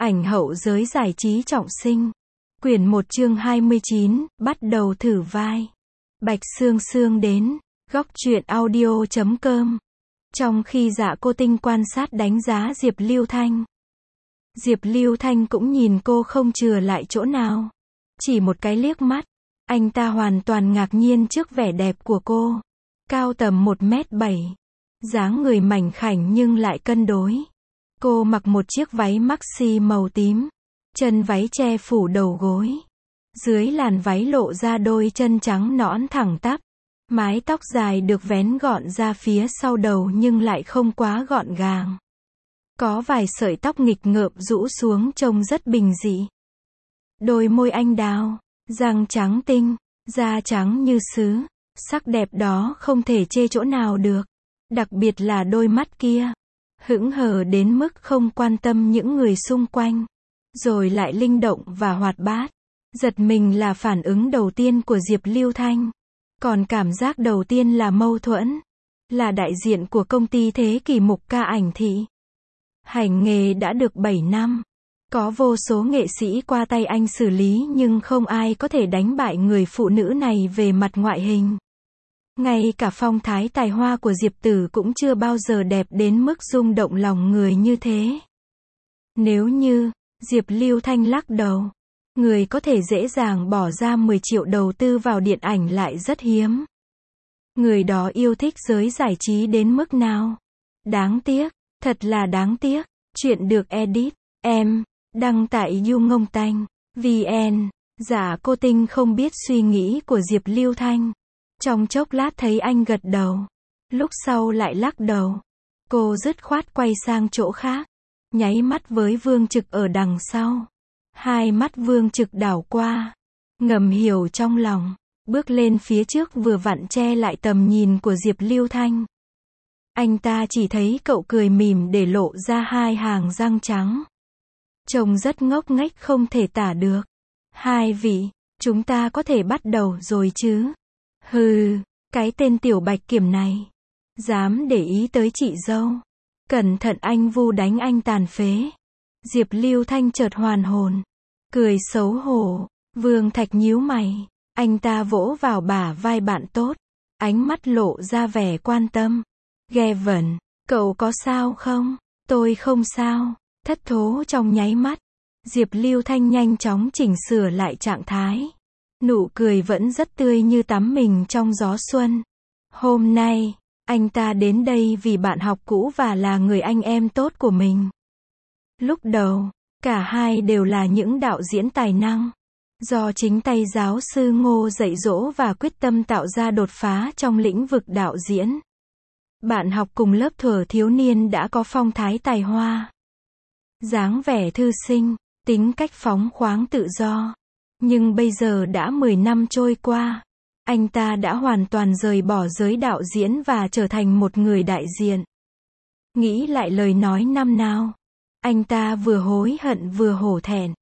Ảnh hậu giới giải trí trọng sinh. Quyển 1 chương 29, bắt đầu thử vai. Bạch Sương Sương đến. Góc truyện audio.com. Trong khi Dạ Cô Tinh quan sát đánh giá Diệp Lưu Thanh, Diệp Lưu Thanh cũng nhìn cô không chừa lại chỗ nào. Chỉ một cái liếc mắt, anh ta hoàn toàn ngạc nhiên trước vẻ đẹp của cô. Cao tầm 1m7, dáng người mảnh khảnh nhưng lại cân đối. Cô mặc một chiếc váy maxi màu tím, chân váy che phủ đầu gối. Dưới làn váy lộ ra đôi chân trắng nõn thẳng tắp. Mái tóc dài được vén gọn ra phía sau đầu nhưng lại không quá gọn gàng. Có vài sợi tóc nghịch ngợm rũ xuống trông rất bình dị. Đôi môi anh đào, răng trắng tinh, da trắng như sứ. Sắc đẹp đó không thể chê chỗ nào được. Đặc biệt là đôi mắt kia. Hững hờ đến mức không quan tâm những người xung quanh. Rồi lại linh động và hoạt bát. Giật mình là phản ứng đầu tiên của Diệp Lưu Thanh. Còn cảm giác đầu tiên là mâu thuẫn. Là đại diện của công ty Thế Kỷ Mục Ca Ảnh Thị. Hành nghề đã được 7 năm. Có vô số nghệ sĩ qua tay anh xử lý nhưng không ai có thể đánh bại người phụ nữ này về mặt ngoại hình. Ngay cả phong thái tài hoa của Diệp Tử cũng chưa bao giờ đẹp đến mức rung động lòng người như thế. Nếu như, Diệp Lưu Thanh lắc đầu. Người có thể dễ dàng bỏ ra 10 triệu đầu tư vào điện ảnh lại rất hiếm. Người đó yêu thích giới giải trí đến mức nào? Đáng tiếc, thật là đáng tiếc. Chuyện được edit, em, đăng tại YouNgongTanh.vn. Dạ Cô Tinh không biết suy nghĩ của Diệp Lưu Thanh. Trong chốc lát thấy anh gật đầu. Lúc sau lại lắc đầu. Cô dứt khoát quay sang chỗ khác. Nháy mắt với Vương Trực ở đằng sau. Hai mắt Vương Trực đảo qua. Ngầm hiểu trong lòng. Bước lên phía trước vừa vặn che lại tầm nhìn của Diệp Lưu Thanh. Anh ta chỉ thấy cậu cười mỉm để lộ ra hai hàng răng trắng. Trông rất ngốc nghếch không thể tả được. Hai vị, chúng ta có thể bắt đầu rồi chứ? Hừ, cái tên tiểu bạch kiểm này. Dám để ý tới chị dâu. Cẩn thận anh vu đánh anh tàn phế. Diệp Lưu Thanh chợt hoàn hồn. Cười xấu hổ. Vương Thạch nhíu mày. Anh ta vỗ vào bả vai bạn tốt. Ánh mắt lộ ra vẻ quan tâm. Gavin, cậu có sao không? Tôi không sao. Thất thố trong nháy mắt. Diệp Lưu Thanh nhanh chóng chỉnh sửa lại trạng thái. Nụ cười vẫn rất tươi như tắm mình trong gió xuân. Hôm nay, anh ta đến đây vì bạn học cũ và là người anh em tốt của mình. Lúc đầu, cả hai đều là những đạo diễn tài năng. Do chính tay giáo sư Ngô dạy dỗ và quyết tâm tạo ra đột phá trong lĩnh vực đạo diễn. Bạn học cùng lớp thuở thiếu niên đã có phong thái tài hoa. Dáng vẻ thư sinh, tính cách phóng khoáng tự do. Nhưng bây giờ đã 10 năm trôi qua. Anh ta đã hoàn toàn rời bỏ giới đạo diễn và trở thành một người đại diện. Nghĩ lại lời nói năm nào. Anh ta vừa hối hận vừa hổ thẹn.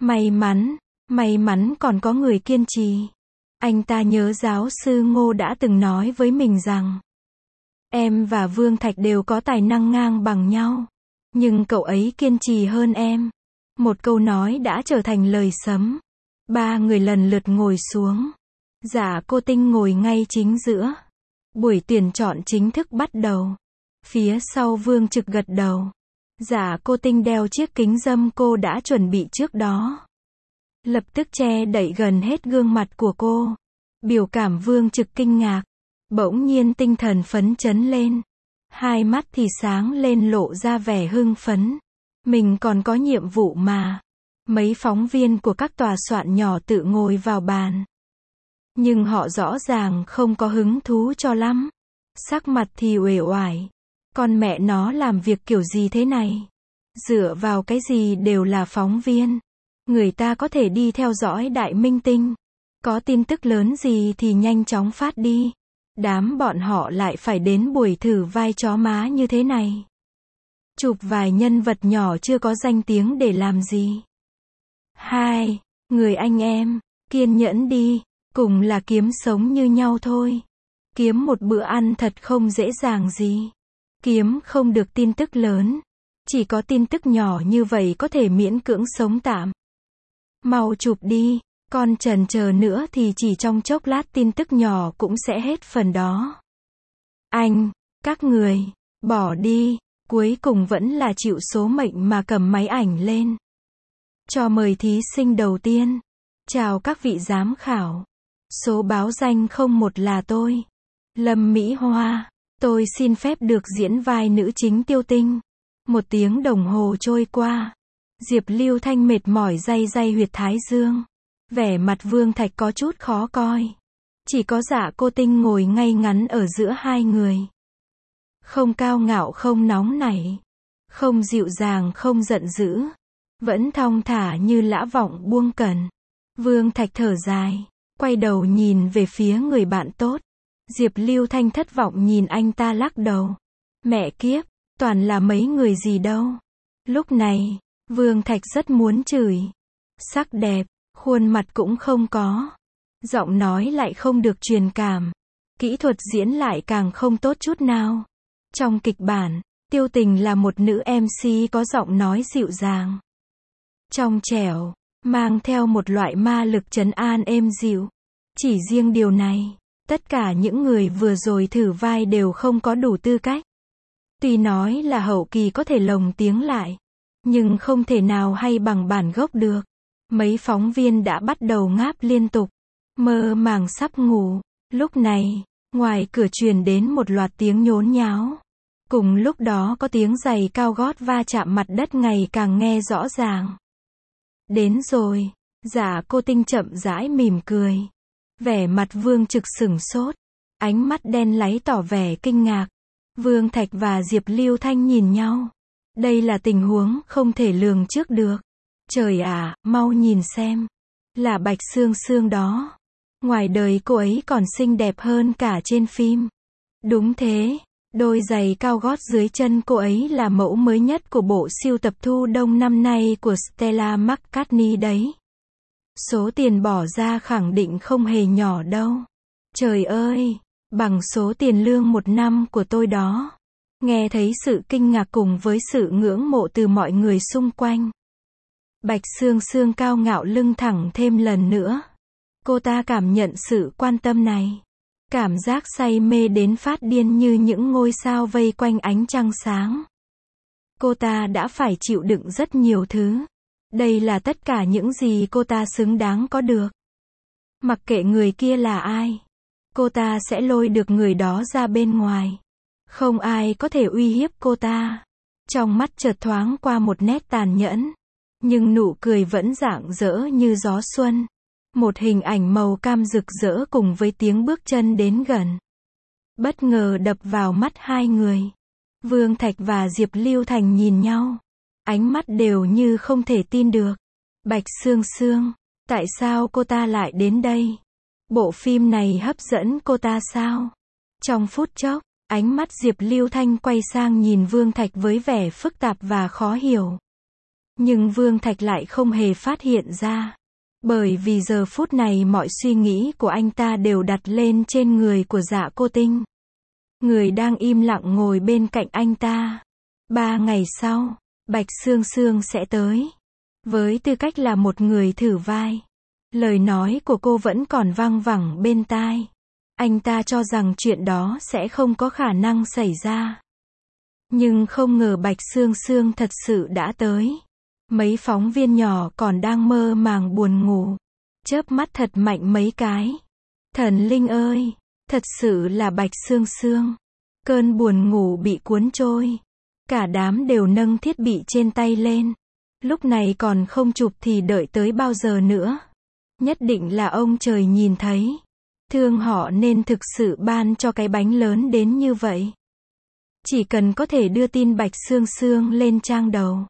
May mắn còn có người kiên trì. Anh ta nhớ giáo sư Ngô đã từng nói với mình rằng em và Vương Thạch đều có tài năng ngang bằng nhau. Nhưng cậu ấy kiên trì hơn em. Một câu nói đã trở thành lời sấm. Ba người lần lượt ngồi xuống. Dạ Cô Tinh ngồi ngay chính giữa. Buổi tuyển chọn chính thức bắt đầu. Phía sau Vương Trực gật đầu. Dạ Cô Tinh đeo chiếc kính râm cô đã chuẩn bị trước đó. Lập tức che đậy gần hết gương mặt của cô. Biểu cảm Vương Trực kinh ngạc. Bỗng nhiên tinh thần phấn chấn lên. Hai mắt thì sáng lên lộ ra vẻ hưng phấn. Mình còn có nhiệm vụ mà. Mấy phóng viên của các tòa soạn nhỏ tự ngồi vào bàn. Nhưng họ rõ ràng không có hứng thú cho lắm. Sắc mặt thì uể oải. Con mẹ nó làm việc kiểu gì thế này? Dựa vào cái gì đều là phóng viên? Người ta có thể đi theo dõi đại minh tinh. Có tin tức lớn gì thì nhanh chóng phát đi. Đám bọn họ lại phải đến buổi thử vai chó má như thế này. Chụp vài nhân vật nhỏ chưa có danh tiếng để làm gì? Hai, người anh em, kiên nhẫn đi, cùng là kiếm sống như nhau thôi. Kiếm một bữa ăn thật không dễ dàng gì. Kiếm không được tin tức lớn. Chỉ có tin tức nhỏ như vậy có thể miễn cưỡng sống tạm. Mau chụp đi, con chần chờ nữa thì chỉ trong chốc lát tin tức nhỏ cũng sẽ hết phần đó. Anh, các người, bỏ đi, cuối cùng vẫn là chịu số mệnh mà cầm máy ảnh lên. Cho mời thí sinh đầu tiên. Chào các vị giám khảo. Số báo danh 01 là tôi. Lâm Mỹ Hoa. Tôi xin phép được diễn vai nữ chính Tiêu Tinh. 1 tiếng đồng hồ trôi qua. Diệp Lưu Thanh mệt mỏi day day huyệt thái dương. Vẻ mặt Vương Thạch có chút khó coi. Chỉ có Dạ Cô Tinh ngồi ngay ngắn ở giữa hai người. Không cao ngạo không nóng nảy. Không dịu dàng không giận dữ. Vẫn thong thả như lã vọng buông cẩn. Vương Thạch thở dài. Quay đầu nhìn về phía người bạn tốt. Diệp Lưu Thanh thất vọng nhìn anh ta lắc đầu. Mẹ kiếp, toàn là mấy người gì đâu. Lúc này, Vương Thạch rất muốn chửi. Sắc đẹp, khuôn mặt cũng không có. Giọng nói lại không được truyền cảm. Kỹ thuật diễn lại càng không tốt chút nào. Trong kịch bản, Tiêu Tình là một nữ MC có giọng nói dịu dàng. Trong trẻo, mang theo một loại ma lực trấn an êm dịu. Chỉ riêng điều này, tất cả những người vừa rồi thử vai đều không có đủ tư cách. Tuy nói là hậu kỳ có thể lồng tiếng lại, nhưng không thể nào hay bằng bản gốc được. Mấy phóng viên đã bắt đầu ngáp liên tục, mơ màng sắp ngủ. Lúc này, ngoài cửa truyền đến một loạt tiếng nhốn nháo. Cùng lúc đó có tiếng giày cao gót va chạm mặt đất ngày càng nghe rõ ràng. Đến rồi, Dạ Cô Tinh chậm rãi mỉm cười. Vẻ mặt Vương Trực sửng sốt, ánh mắt đen láy tỏ vẻ kinh ngạc. Vương Thạch và Diệp Lưu Thanh nhìn nhau. Đây là tình huống không thể lường trước được. Trời ạ, mau nhìn xem. Là Bạch Sương Sương đó. Ngoài đời cô ấy còn xinh đẹp hơn cả trên phim. Đúng thế, đôi giày cao gót dưới chân cô ấy là mẫu mới nhất của bộ sưu tập thu đông năm nay của Stella McCartney đấy. Số tiền bỏ ra khẳng định không hề nhỏ đâu. Trời ơi, bằng số tiền lương 1 năm của tôi đó. Nghe thấy sự kinh ngạc cùng với sự ngưỡng mộ từ mọi người xung quanh. Bạch Sương Sương cao ngạo lưng thẳng thêm lần nữa. Cô ta cảm nhận sự quan tâm này. Cảm giác say mê đến phát điên như những ngôi sao vây quanh ánh trăng sáng. Cô ta đã phải chịu đựng rất nhiều thứ. Đây là tất cả những gì cô ta xứng đáng có được. Mặc kệ người kia là ai, cô ta sẽ lôi được người đó ra bên ngoài. Không ai có thể uy hiếp cô ta. Trong mắt chợt thoáng qua một nét tàn nhẫn. Nhưng nụ cười vẫn rạng rỡ như gió xuân. Một hình ảnh màu cam rực rỡ cùng với tiếng bước chân đến gần. Bất ngờ đập vào mắt hai người. Vương Thạch và Diệp Lưu Thành nhìn nhau. Ánh mắt đều như không thể tin được. Bạch Sương Sương, tại sao cô ta lại đến đây? Bộ phim này hấp dẫn cô ta sao? Trong phút chốc, ánh mắt Diệp Lưu Thanh quay sang nhìn Vương Thạch với vẻ phức tạp và khó hiểu. Nhưng Vương Thạch lại không hề phát hiện ra. Bởi vì giờ phút này mọi suy nghĩ của anh ta đều đặt lên trên người của Dạ Cô Tinh. Người đang im lặng ngồi bên cạnh anh ta. 3 ngày sau, Bạch Sương Sương sẽ tới. Với tư cách là một người thử vai, lời nói của cô vẫn còn văng vẳng bên tai. Anh ta cho rằng chuyện đó sẽ không có khả năng xảy ra. Nhưng không ngờ Bạch Sương Sương thật sự đã tới. Mấy phóng viên nhỏ còn đang mơ màng buồn ngủ. Chớp mắt thật mạnh mấy cái. Thần linh ơi, thật sự là Bạch Sương Sương. Cơn buồn ngủ bị cuốn trôi. Cả đám đều nâng thiết bị trên tay lên. Lúc này còn không chụp thì đợi tới bao giờ nữa. Nhất định là ông trời nhìn thấy. Thương họ nên thực sự ban cho cái bánh lớn đến như vậy. Chỉ cần có thể đưa tin Bạch Sương Sương lên trang đầu.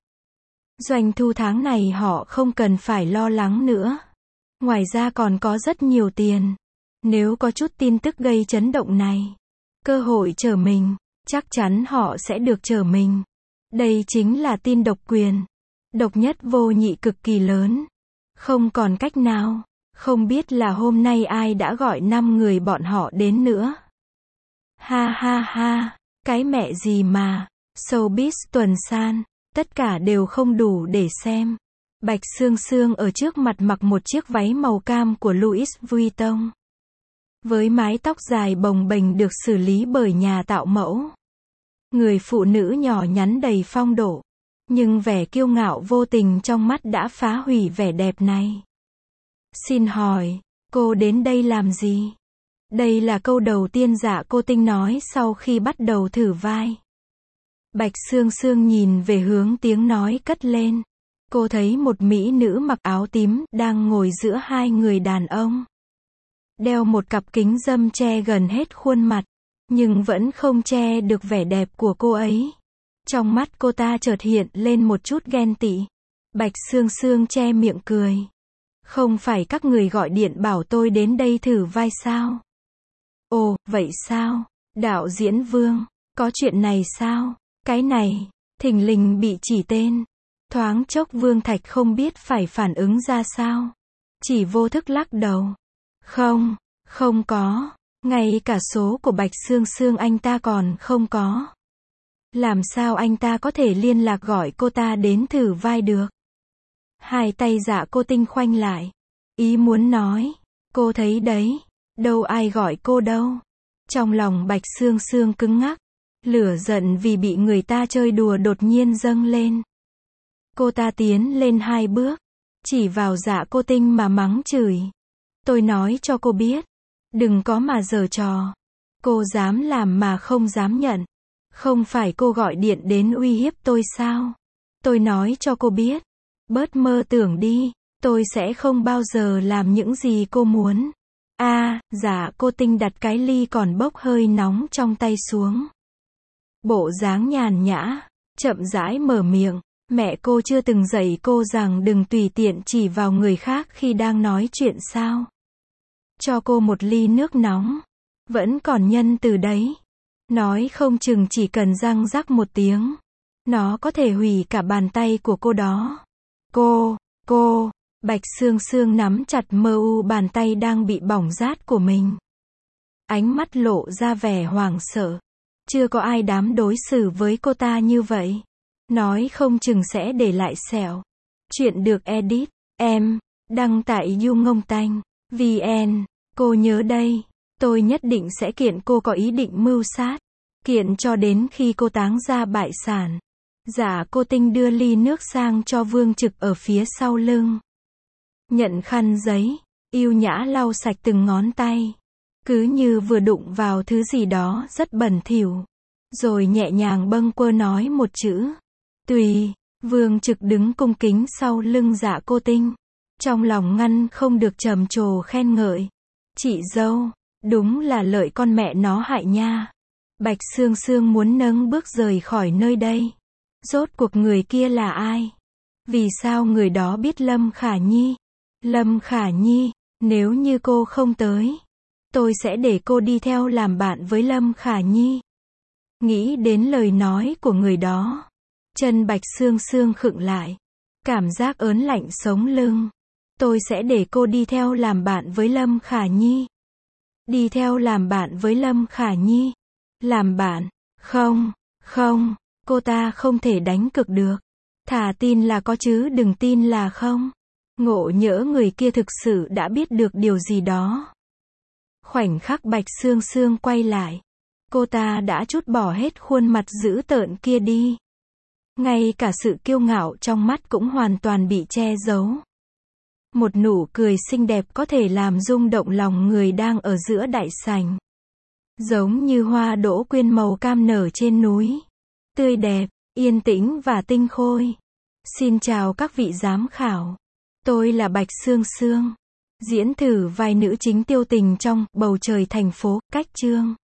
Doanh thu tháng này họ không cần phải lo lắng nữa. Ngoài ra còn có rất nhiều tiền. Nếu có chút tin tức gây chấn động này, cơ hội trở mình, chắc chắn họ sẽ được trở mình. Đây chính là tin độc quyền. Độc nhất vô nhị cực kỳ lớn. Không còn cách nào. Không biết là hôm nay ai đã gọi 5 người bọn họ đến nữa. Ha ha ha. Cái mẹ gì mà. Showbiz tuần san. Tất cả đều không đủ để xem. Bạch Sương Sương ở trước mặt mặc một chiếc váy màu cam của Louis Vuitton. Với mái tóc dài bồng bềnh được xử lý bởi nhà tạo mẫu. Người phụ nữ nhỏ nhắn đầy phong độ. Nhưng vẻ kiêu ngạo vô tình trong mắt đã phá hủy vẻ đẹp này. Xin hỏi, cô đến đây làm gì? Đây là câu đầu tiên Dạ Cô Tinh nói sau khi bắt đầu thử vai. Bạch Sương Sương nhìn về hướng tiếng nói cất lên. Cô thấy một mỹ nữ mặc áo tím đang ngồi giữa hai người đàn ông. Đeo một cặp kính râm che gần hết khuôn mặt, nhưng vẫn không che được vẻ đẹp của cô ấy. Trong mắt cô ta chợt hiện lên một chút ghen tị. Bạch Sương Sương che miệng cười. Không phải các người gọi điện bảo tôi đến đây thử vai sao? Ồ, vậy sao? Đạo diễn Vương, có chuyện này sao? Cái này, thình lình bị chỉ tên. Thoáng chốc Vương Thạch không biết phải phản ứng ra sao. Chỉ vô thức lắc đầu. Không, không có. Ngay cả số của Bạch Sương Sương anh ta còn không có. Làm sao anh ta có thể liên lạc gọi cô ta đến thử vai được? Hai tay Dạ Cô Tinh khoanh lại. Ý muốn nói, cô thấy đấy, đâu ai gọi cô đâu. Trong lòng Bạch Sương Sương cứng ngắc. Lửa giận vì bị người ta chơi đùa đột nhiên dâng lên. Cô ta tiến lên 2 bước, chỉ vào Dạ Cô Tinh mà mắng chửi. Tôi nói cho cô biết, đừng có mà giở trò. Cô dám làm mà không dám nhận. Không phải cô gọi điện đến uy hiếp tôi sao? Tôi nói cho cô biết, bớt mơ tưởng đi, tôi sẽ không bao giờ làm những gì cô muốn. Dạ Cô Tinh đặt cái ly còn bốc hơi nóng trong tay xuống. Bộ dáng nhàn nhã, chậm rãi mở miệng. Mẹ cô chưa từng dạy cô rằng đừng tùy tiện chỉ vào người khác khi đang nói chuyện sao? Cho cô một ly nước nóng. Vẫn còn nhân từ đấy. Nói không chừng chỉ cần răng rắc một tiếng. Nó có thể hủy cả bàn tay của cô đó. Cô, Bạch Sương Sương nắm chặt mơ u bàn tay đang bị bỏng rát của mình. Ánh mắt lộ ra vẻ hoảng sợ. Chưa có ai dám đối xử với cô ta như vậy. Nói không chừng sẽ để lại sẹo. Chuyện được edit, em, đăng tại YouNgongTanh.vn. Cô nhớ đây, tôi nhất định sẽ kiện cô có ý định mưu sát. Kiện cho đến khi cô táng ra bại sản. Dạ Cô Tinh đưa ly nước sang cho Vương Trực ở phía sau lưng. Nhận khăn giấy, yêu nhã lau sạch từng ngón tay. Cứ như vừa đụng vào thứ gì đó rất bẩn thỉu. Rồi nhẹ nhàng bâng quơ nói một chữ. Tùy. Vương Trực đứng cung kính sau lưng Dạ Cô Tinh. Trong lòng ngăn không được trầm trồ khen ngợi. Chị dâu, đúng là lợi con mẹ nó hại nha. Bạch Sương Sương muốn nâng bước rời khỏi nơi đây. Rốt cuộc người kia là ai? Vì sao người đó biết Lâm Khả Nhi? Lâm Khả Nhi, nếu như cô không tới, tôi sẽ để cô đi theo làm bạn với Lâm Khả Nhi. Nghĩ đến lời nói của người đó, chân Bạch Sương Sương khựng lại. Cảm giác ớn lạnh sống lưng. Tôi sẽ để cô đi theo làm bạn với Lâm Khả Nhi. Đi theo làm bạn với Lâm Khả Nhi. Làm bạn? Không, cô ta không thể đánh cược được. Thà tin là có chứ đừng tin là không. Ngộ nhỡ người kia thực sự đã biết được điều gì đó. Khoảnh khắc Bạch Sương Sương quay lại, cô ta đã trút bỏ hết khuôn mặt dữ tợn kia đi. Ngay cả sự kiêu ngạo trong mắt cũng hoàn toàn bị che giấu. Một nụ cười xinh đẹp có thể làm rung động lòng người đang ở giữa đại sảnh. Giống như hoa đỗ quyên màu cam nở trên núi. Tươi đẹp, yên tĩnh và tinh khôi. Xin chào các vị giám khảo. Tôi là Bạch Sương Sương. Diễn thử vai nữ chính tiêu tình trong Bầu Trời Thành Phố, Cách Chương.